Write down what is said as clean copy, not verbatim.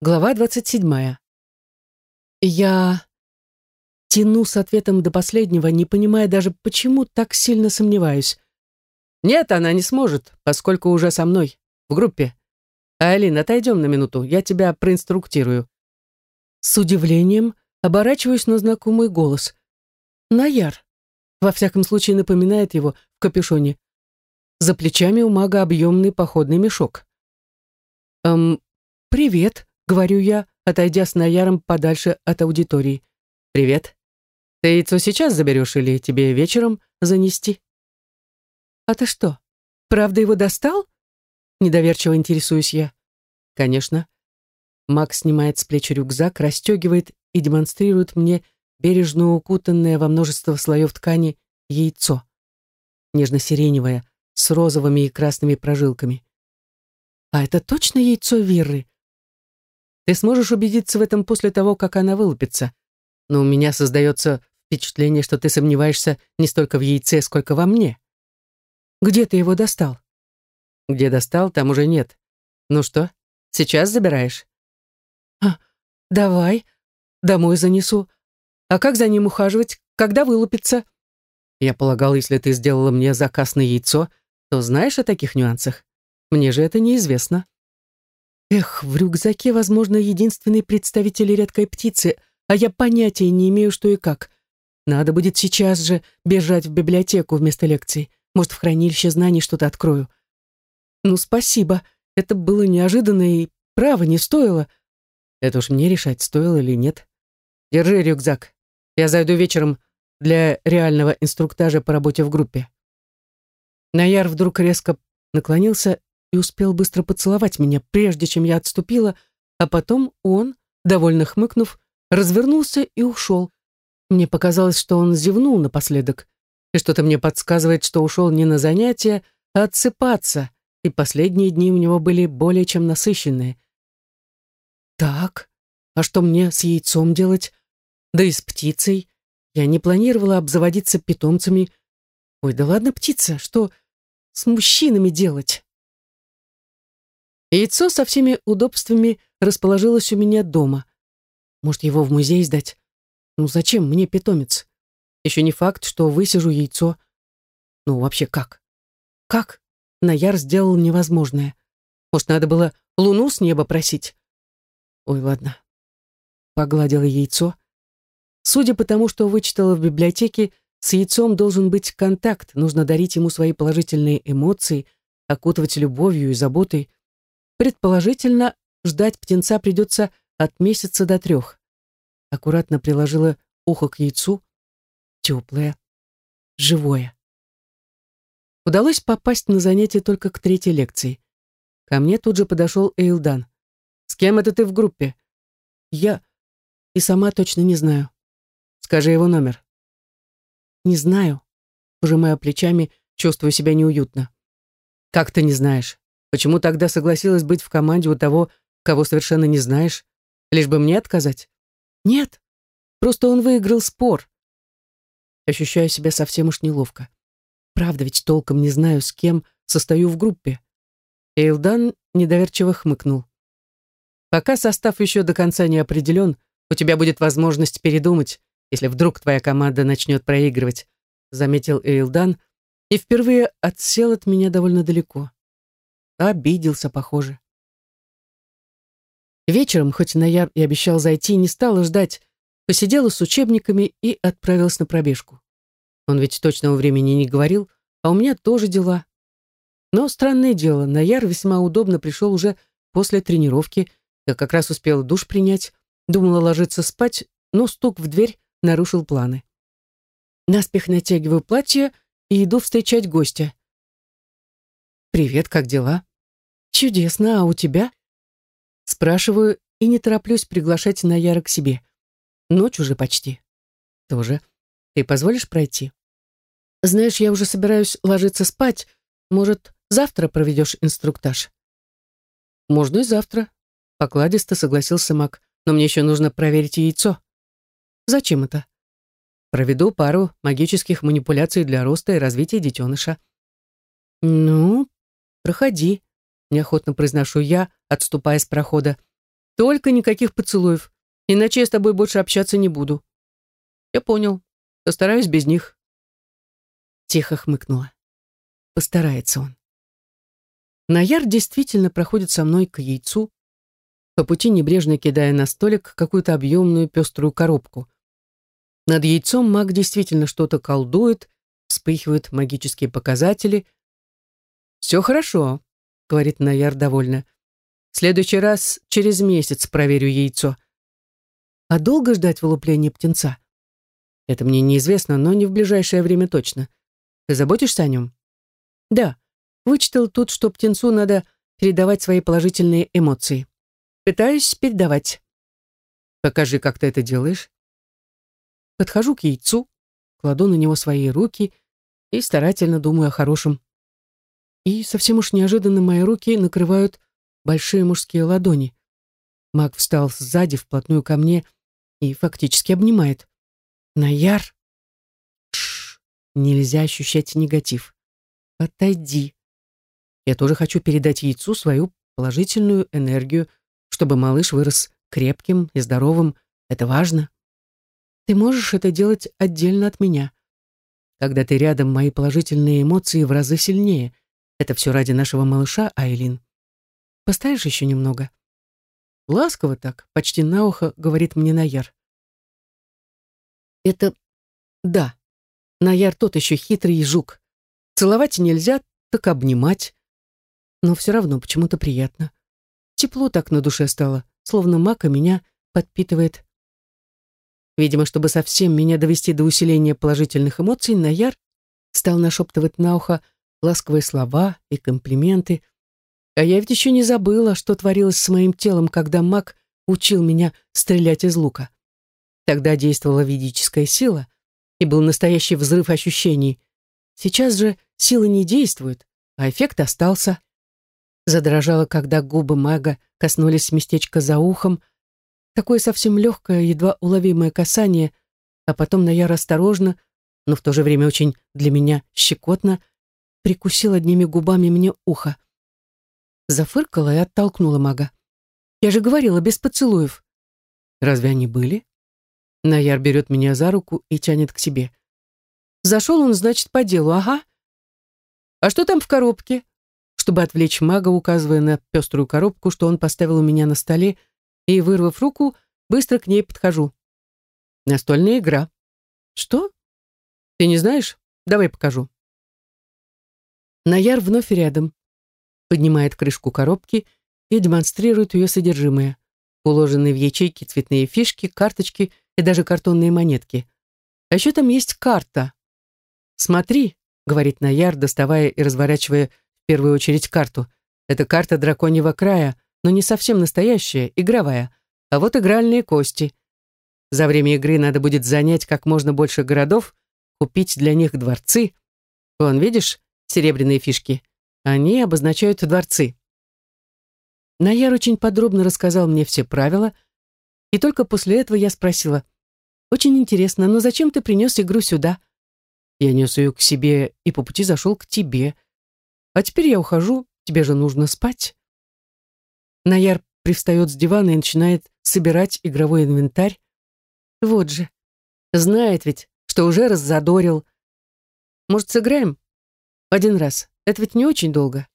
Глава 27. Я тяну с ответом до последнего, не понимая даже, почему так сильно сомневаюсь. Нет, она не сможет, поскольку уже со мной, в группе. Айлин, отойдем на минуту, я тебя проинструктирую. С удивлением оборачиваюсь на знакомый голос. Наяр. Во всяком случае, напоминает его в капюшоне. За плечами у мага объемный походный мешок. «Привет», — говорю я, отойдя с Наяром подальше от аудитории. «Привет. Ты яйцо сейчас заберешь или тебе вечером занести?» «А ты что, правда его достал?» Недоверчиво интересуюсь я. «Конечно». Маг снимает с плеч рюкзак, расстегивает и демонстрирует мне бережно укутанное во множество слоев ткани яйцо. Нежно-сиреневое, с розовыми и красными прожилками. «А это точно яйцо Вирры?» Ты сможешь убедиться в этом после того, как она вылупится. Но у меня создается впечатление, что ты сомневаешься не столько в яйце, сколько во мне. Где ты его достал? Где достал, там уже нет. Ну что, сейчас забираешь? А, давай, домой занесу. А как за ним ухаживать, когда вылупится? Я полагал, если ты сделала мне заказ на яйцо, то знаешь о таких нюансах. Мне же это неизвестно. Эх, в рюкзаке, возможно, единственный представитель редкой птицы, а я понятия не имею, что и как. Надо будет сейчас же бежать в библиотеку вместо лекции. Может, в хранилище знаний что-то открою. Ну, спасибо. Это было неожиданно и, право, не стоило. Это уж мне решать, стоило или нет. Держи рюкзак. Я зайду вечером для реального инструктажа по работе в группе. Наяр вдруг резко наклонился и успел быстро поцеловать меня, прежде чем я отступила, а потом он, довольно хмыкнув, развернулся и ушел. Мне показалось, что он зевнул напоследок, и что-то мне подсказывает, что ушел не на занятия, а отсыпаться, и последние дни у него были более чем насыщенные. Так, а что мне с яйцом делать? Да и с птицей. Я не планировала обзаводиться питомцами. Ой, да ладно, птица, что с мужчинами делать? Яйцо со всеми удобствами расположилось у меня дома. Может, его в музей сдать? Ну, зачем мне питомец? Еще не факт, что высижу яйцо. Ну, вообще как? Как? Наяр сделал невозможное. Может, надо было луну с неба просить? Ой, ладно. Погладила яйцо. Судя по тому, что вычитала в библиотеке, с яйцом должен быть контакт. Нужно дарить ему свои положительные эмоции, окутывать любовью и заботой. Предположительно, ждать птенца придется от месяца до 3. Аккуратно приложила ухо к яйцу. Теплое, живое. Удалось попасть на занятие только к 3-й лекции. Ко мне тут же подошел Эйлдан. «С кем это ты в группе?» «Я и сама точно не знаю». «Скажи его номер». «Не знаю». Пожимая плечами, чувствую себя неуютно. «Как ты не знаешь? Почему тогда согласилась быть в команде у того, кого совершенно не знаешь? Лишь бы мне отказать?» «Нет, просто он выиграл спор». Ощущаю себя совсем уж неловко. Правда, ведь толком не знаю, с кем состою в группе. Эйлдан недоверчиво хмыкнул. «Пока состав еще до конца не определен, у тебя будет возможность передумать, если вдруг твоя команда начнет проигрывать», заметил Эйлдан и впервые отсел от меня довольно далеко. Обиделся, похоже. Вечером, хоть Наяр и обещал зайти, не стала ждать, посидела с учебниками и отправилась на пробежку. Он ведь точного времени не говорил, а у меня тоже дела. Но странное дело, Наяр весьма удобно пришел уже после тренировки. Я как раз успела душ принять, думала ложиться спать, но стук в дверь нарушил планы. Наспех натягиваю платье и иду встречать гостя. «Привет, как дела?» «Чудесно, а у тебя?» Спрашиваю и не тороплюсь приглашать Наяра к себе. Ночь уже почти. «Тоже. Ты позволишь пройти?» «Знаешь, я уже собираюсь ложиться спать. Может, завтра проведешь инструктаж?» «Можно и завтра», — покладисто согласился маг. «Но мне еще нужно проверить яйцо». «Зачем это?» «Проведу пару магических манипуляций для роста и развития детеныша». «Ну, проходи», — неохотно произношу я, отступая с прохода. Только никаких поцелуев, иначе я с тобой больше общаться не буду. Я понял. Постараюсь без них. Тихо хмыкнула. Постарается он. Наяр действительно проходит со мной к яйцу, по пути небрежно кидая на столик какую-то объемную пеструю коробку. Над яйцом маг действительно что-то колдует, вспыхивают магические показатели. «Все хорошо», — говорит Наяр довольно. «В следующий раз через месяц проверю яйцо». «А долго ждать вылупления птенца?» «Это мне неизвестно, но не в ближайшее время точно. Ты заботишься о нем?» «Да. Вычитал тут, что птенцу надо передавать свои положительные эмоции. Пытаюсь передавать». «Покажи, как ты это делаешь». Подхожу к яйцу, кладу на него свои руки и старательно думаю о хорошем. И совсем уж неожиданно мои руки накрывают большие мужские ладони. Маг встал сзади вплотную ко мне и фактически обнимает. «Наяр!» «Тш! Нельзя ощущать негатив. Отойди. Я тоже хочу передать яйцу свою положительную энергию, чтобы малыш вырос крепким и здоровым. Это важно. Ты можешь это делать отдельно от меня. Когда ты рядом, мои положительные эмоции в разы сильнее. Это все ради нашего малыша, Айлин. Поставишь еще немного?» Ласково так, почти на ухо, говорит мне Наяр. Это... да. Наяр тот еще хитрый жук. Целовать нельзя, так обнимать. Но все равно почему-то приятно. Тепло так на душе стало, словно мака меня подпитывает. Видимо, чтобы совсем меня довести до усиления положительных эмоций, Наяр стал нашептывать на ухо ласковые слова и комплименты. А я ведь еще не забыла, что творилось с моим телом, когда маг учил меня стрелять из лука. Тогда действовала ведическая сила, и был настоящий взрыв ощущений. Сейчас же сила не действует, а эффект остался. Задрожала, когда губы мага коснулись местечка за ухом. Такое совсем легкое, едва уловимое касание, а потом Наяр осторожно, но в то же время очень для меня щекотно, прикусил одними губами мне ухо. Зафыркала и оттолкнула мага. «Я же говорила, без поцелуев». «Разве они были?» Наяр берет меня за руку и тянет к себе. «Зашел он, значит, по делу, ага. А что там в коробке?» Чтобы отвлечь мага, указывая на пеструю коробку, что он поставил у меня на столе, и, вырвав руку, быстро к ней подхожу. «Настольная игра». «Что? Ты не знаешь? Давай покажу». Наяр вновь рядом. Поднимает крышку коробки и демонстрирует ее содержимое. Уложенные в ячейки цветные фишки, карточки и даже картонные монетки. А еще там есть карта. «Смотри», — говорит Наяр, доставая и разворачивая в первую очередь карту. «Это карта драконьего края, но не совсем настоящая, игровая. А вот игральные кости. За время игры надо будет занять как можно больше городов, купить для них дворцы. Вон, видишь, серебряные фишки? Они обозначают дворцы». Наяр очень подробно рассказал мне все правила, и только после этого я спросила: «Очень интересно, но зачем ты принес игру сюда?» «Я нес ее к себе и по пути зашел к тебе. А теперь я ухожу, тебе же нужно спать». Наяр привстает с дивана и начинает собирать игровой инвентарь. Вот же, знает ведь, что уже раззадорил. «Может, сыграем? Один раз. Это ведь не очень долго».